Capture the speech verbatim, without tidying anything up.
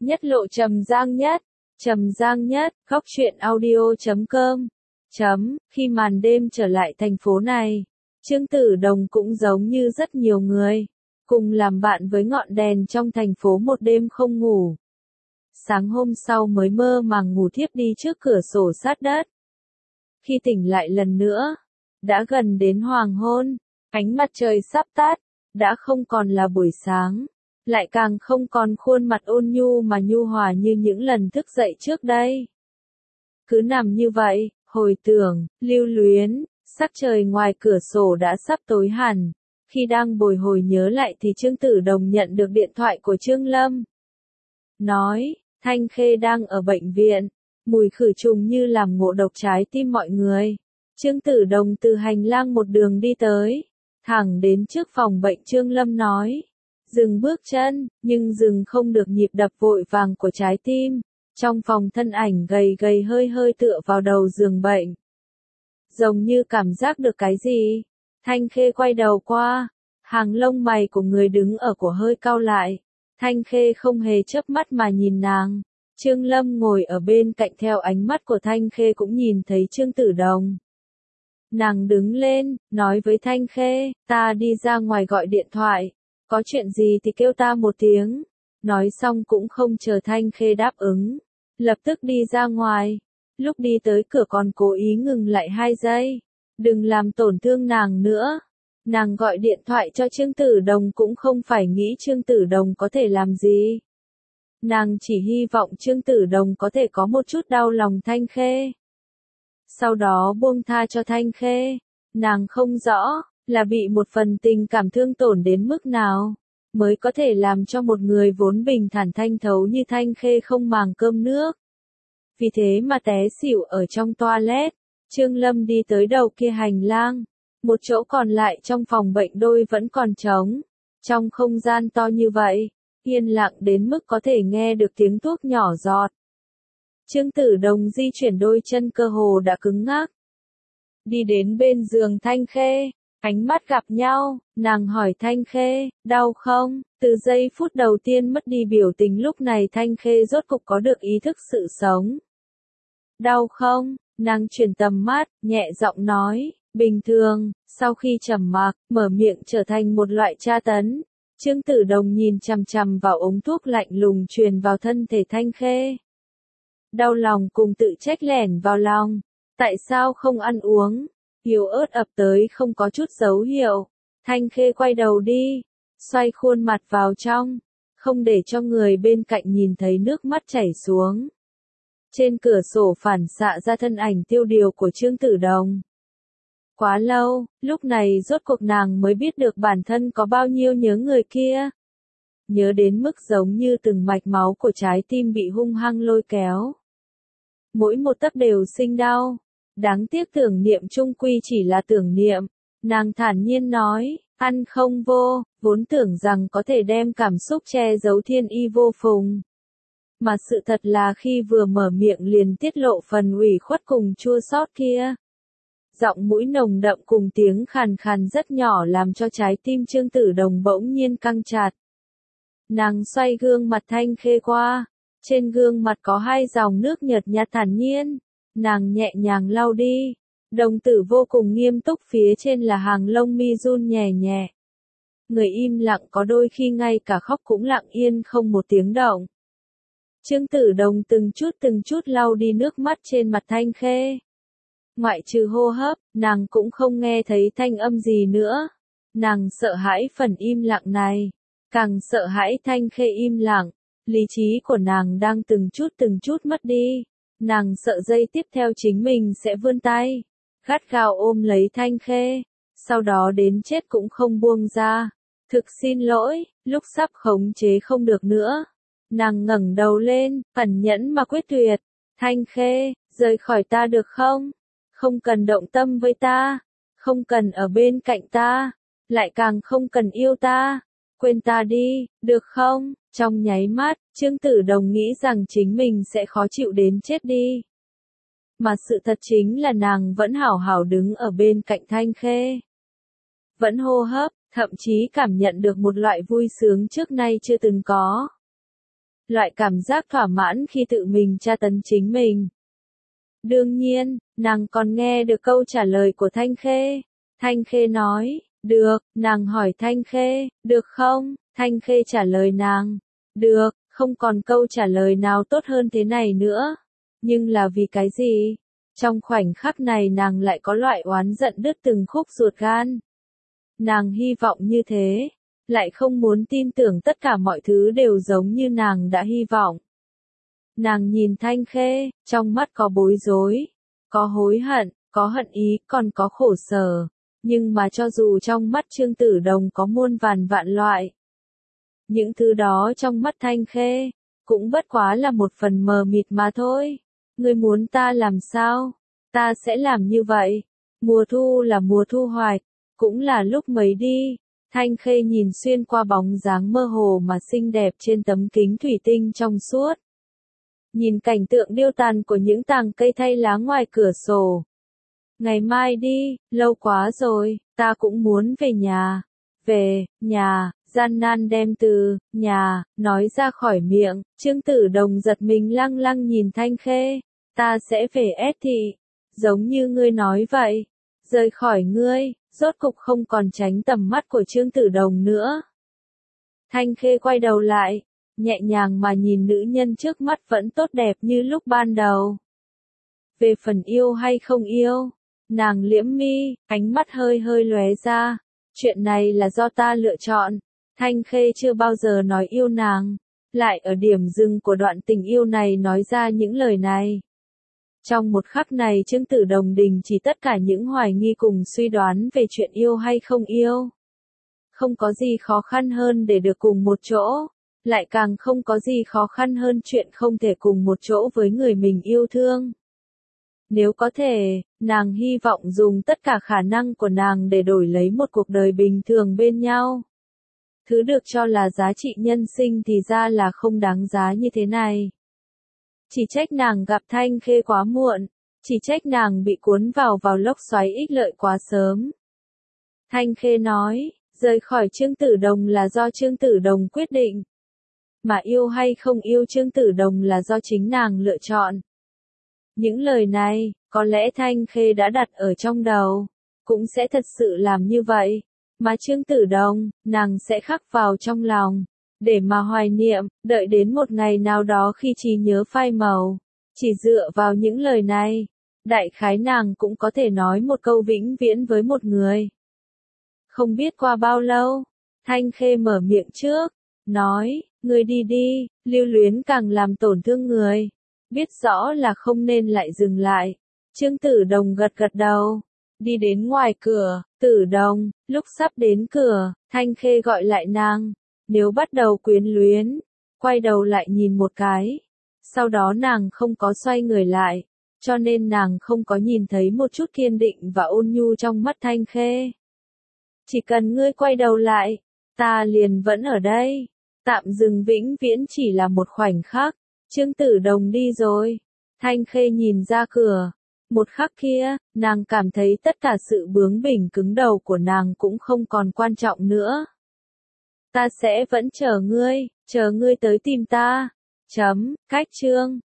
Nhất lộ Trầm Giang Nhất, Trầm Giang Nhất, góc truyện audio chấm com. Chấm, khi màn đêm trở lại thành phố này, Trương Tử Đồng cũng giống như rất nhiều người, cùng làm bạn với ngọn đèn trong thành phố một đêm không ngủ. Sáng hôm sau mới mơ màng ngủ thiếp đi trước cửa sổ sát đất. Khi tỉnh lại lần nữa, đã gần đến hoàng hôn, ánh mặt trời sắp tắt, đã không còn là buổi sáng, lại càng không còn khuôn mặt ôn nhu mà nhu hòa như những lần thức dậy trước đây. Cứ nằm như vậy, hồi tưởng, lưu luyến, sắc trời ngoài cửa sổ đã sắp tối hẳn. Khi đang bồi hồi nhớ lại thì Trương Tử Đồng nhận được điện thoại của Trương Lâm. Nói, Thanh Khê đang ở bệnh viện, mùi khử trùng như làm ngộ độc trái tim mọi người. Trương Tử Đồng từ hành lang một đường đi tới, thẳng đến trước phòng bệnh. Trương Lâm nói, dừng bước chân, nhưng dừng không được nhịp đập vội vàng của trái tim. Trong phòng thân ảnh gầy gầy hơi hơi tựa vào đầu giường bệnh. Giống như cảm giác được cái gì. Thanh Khê quay đầu qua, hàng lông mày của người đứng ở của hơi cau lại. Thanh Khê không hề chớp mắt mà nhìn nàng. Trương Lâm ngồi ở bên cạnh, theo ánh mắt của Thanh Khê cũng nhìn thấy Trương Tử Đồng. Nàng đứng lên, nói với Thanh Khê, ta đi ra ngoài gọi điện thoại, có chuyện gì thì kêu ta một tiếng. Nói xong cũng không chờ Thanh Khê đáp ứng, lập tức đi ra ngoài. Lúc đi tới cửa còn cố ý ngừng lại hai giây, đừng làm tổn thương nàng nữa. Nàng gọi điện thoại cho Trương Tử Đồng cũng không phải nghĩ Trương Tử Đồng có thể làm gì. Nàng chỉ hy vọng Trương Tử Đồng có thể có một chút đau lòng Thanh Khê. Sau đó buông tha cho Thanh Khê. Nàng không rõ, là bị một phần tình cảm thương tổn đến mức nào, mới có thể làm cho một người vốn bình thản thanh thấu như Thanh Khê không màng cơm nước. Vì thế mà té xỉu ở trong toilet. Trương Lâm đi tới đầu kia hành lang. Một chỗ còn lại trong phòng bệnh đôi vẫn còn trống. Trong không gian to như vậy, yên lặng đến mức có thể nghe được tiếng thuốc nhỏ giọt. Trương Tử Đồng di chuyển đôi chân cơ hồ đã cứng ngắc. Đi đến bên giường Thanh Khê, ánh mắt gặp nhau, nàng hỏi Thanh Khê, đau không? Từ giây phút đầu tiên mất đi biểu tình lúc này Thanh Khê rốt cục có được ý thức sự sống. Đau không? Nàng chuyển tầm mắt, nhẹ giọng nói, bình thường. Sau khi trầm mặc, mở miệng trở thành một loại tra tấn. Trương Tử Đồng nhìn chằm chằm vào ống thuốc lạnh lùng truyền vào thân thể Thanh Khê. Đau lòng cùng tự trách lẻn vào lòng. Tại sao không ăn uống? Yếu ớt ập tới không có chút dấu hiệu. Thanh Khê quay đầu đi, xoay khuôn mặt vào trong, không để cho người bên cạnh nhìn thấy nước mắt chảy xuống. Trên cửa sổ phản xạ ra thân ảnh tiêu điều của Trương Tử Đồng. Quá lâu, lúc này rốt cuộc nàng mới biết được bản thân có bao nhiêu nhớ người kia. Nhớ đến mức giống như từng mạch máu của trái tim bị hung hăng lôi kéo. Mỗi một tấc đều sinh đau. Đáng tiếc tưởng niệm chung quy chỉ là tưởng niệm. Nàng thản nhiên nói, ăn không vô, vốn tưởng rằng có thể đem cảm xúc che giấu thiên y vô phùng. Mà sự thật là khi vừa mở miệng liền tiết lộ phần ủy khuất cùng chua xót kia. Giọng mũi nồng đậm cùng tiếng khàn khàn rất nhỏ làm cho trái tim Trương Tử Đồng bỗng nhiên căng chặt. Nàng xoay gương mặt Thanh Khê qua. Trên gương mặt có hai dòng nước nhợt nhạt thản nhiên. Nàng nhẹ nhàng lau đi. Đồng tử vô cùng nghiêm túc, phía trên là hàng lông mi run nhẹ nhẹ. Người im lặng có đôi khi ngay cả khóc cũng lặng yên không một tiếng động. Trương Tử Đồng từng chút từng chút lau đi nước mắt trên mặt Thanh Khê. Ngoại trừ hô hấp, nàng cũng không nghe thấy thanh âm gì nữa. Nàng sợ hãi phần im lặng này. Càng sợ hãi Thanh Khê im lặng. Lý trí của nàng đang từng chút từng chút mất đi. Nàng sợ giây tiếp theo chính mình sẽ vươn tay, gắt gao ôm lấy Thanh Khê, sau đó đến chết cũng không buông ra. Thực xin lỗi, lúc sắp khống chế không được nữa. Nàng ngẩng đầu lên, cẩn nhẫn mà quyết tuyệt. Thanh Khê, rời khỏi ta được không? Không cần động tâm với ta, không cần ở bên cạnh ta, lại càng không cần yêu ta. Quên ta đi, được không? Trong nháy mắt, Trương Tử Đồng nghĩ rằng chính mình sẽ khó chịu đến chết đi. Mà sự thật chính là nàng vẫn hảo hảo đứng ở bên cạnh Thanh Khê. Vẫn hô hấp, thậm chí cảm nhận được một loại vui sướng trước nay chưa từng có. loại cảm giác thỏa mãn khi tự mình tra tấn chính mình. Đương nhiên, nàng còn nghe được câu trả lời của Thanh Khê. Thanh Khê nói, được, nàng hỏi Thanh Khê, được không? Thanh Khê trả lời nàng, được, không còn câu trả lời nào tốt hơn thế này nữa. Nhưng là vì cái gì? Trong khoảnh khắc này nàng lại có loại oán giận đứt từng khúc ruột gan. Nàng hy vọng như thế, lại không muốn tin tưởng tất cả mọi thứ đều giống như nàng đã hy vọng. Nàng nhìn Thanh Khê, trong mắt có bối rối, có hối hận, có hận ý, còn có khổ sở. Nhưng mà cho dù trong mắt Trương Tử Đồng có muôn vàn vạn loại, những thứ đó trong mắt Thanh Khê, cũng bất quá là một phần mờ mịt mà thôi. Ngươi muốn ta làm sao? Ta sẽ làm như vậy. Mùa thu là mùa thu hoạch, cũng là lúc mấy đi. Thanh Khê nhìn xuyên qua bóng dáng mơ hồ mà xinh đẹp trên tấm kính thủy tinh trong suốt. Nhìn cảnh tượng điêu tàn của những tàng cây thay lá ngoài cửa sổ. Ngày mai đi, lâu quá rồi, ta cũng muốn về nhà. Về, nhà, gian nan đem từ, nhà, nói ra khỏi miệng. Trương Tử Đồng giật mình lăng lăng nhìn Thanh Khê. Ta sẽ về S thị, giống như ngươi nói vậy. Rời khỏi ngươi, rốt cục không còn tránh tầm mắt của Trương Tử Đồng nữa. Thanh Khê quay đầu lại, nhẹ nhàng mà nhìn nữ nhân trước mắt vẫn tốt đẹp như lúc ban đầu. Về phần yêu hay không yêu, nàng liễm mi, ánh mắt hơi hơi lóe ra. Chuyện này là do ta lựa chọn. Thanh Khê chưa bao giờ nói yêu nàng, lại ở điểm dừng của đoạn tình yêu này nói ra những lời này. Trong một khắc này Trương Tử Đồng đình chỉ tất cả những hoài nghi cùng suy đoán về chuyện yêu hay không yêu. Không có gì khó khăn hơn để được cùng một chỗ, lại càng không có gì khó khăn hơn chuyện không thể cùng một chỗ với người mình yêu thương. Nếu có thể, nàng hy vọng dùng tất cả khả năng của nàng để đổi lấy một cuộc đời bình thường bên nhau. Thứ được cho là giá trị nhân sinh thì ra là không đáng giá như thế này. Chỉ trách nàng gặp Thanh Khê quá muộn, chỉ trách nàng bị cuốn vào vào lốc xoáy ích lợi quá sớm. Thanh Khê nói, rời khỏi Trương Tử Đồng là do Trương Tử Đồng quyết định. Mà yêu hay không yêu Trương Tử Đồng là do chính nàng lựa chọn. Những lời này, có lẽ Thanh Khê đã đặt ở trong đầu, cũng sẽ thật sự làm như vậy. Mà Trương Tử Đồng, nàng sẽ khắc vào trong lòng, để mà hoài niệm, đợi đến một ngày nào đó khi trí nhớ phai màu. Chỉ dựa vào những lời này, đại khái nàng cũng có thể nói một câu vĩnh viễn với một người. Không biết qua bao lâu, Thanh Khê mở miệng trước, nói, ngươi đi đi, lưu luyến càng làm tổn thương người. Biết rõ là không nên lại dừng lại. Trương Tử Đồng gật gật đầu, đi đến ngoài cửa. Tử Đồng, lúc sắp đến cửa, Thanh Khê gọi lại nàng. Nếu bắt đầu quyến luyến, quay đầu lại nhìn một cái. Sau đó nàng không có xoay người lại, cho nên nàng không có nhìn thấy một chút kiên định và ôn nhu trong mắt Thanh Khê. Chỉ cần ngươi quay đầu lại, ta liền vẫn ở đây. Tạm dừng vĩnh viễn chỉ là một khoảnh khắc. Trương Tử Đồng đi rồi. Thanh Khê nhìn ra cửa. Một khắc kia, nàng cảm thấy tất cả sự bướng bỉnh cứng đầu của nàng cũng không còn quan trọng nữa. Ta sẽ vẫn chờ ngươi, chờ ngươi tới tìm ta. Chấm, cách chương.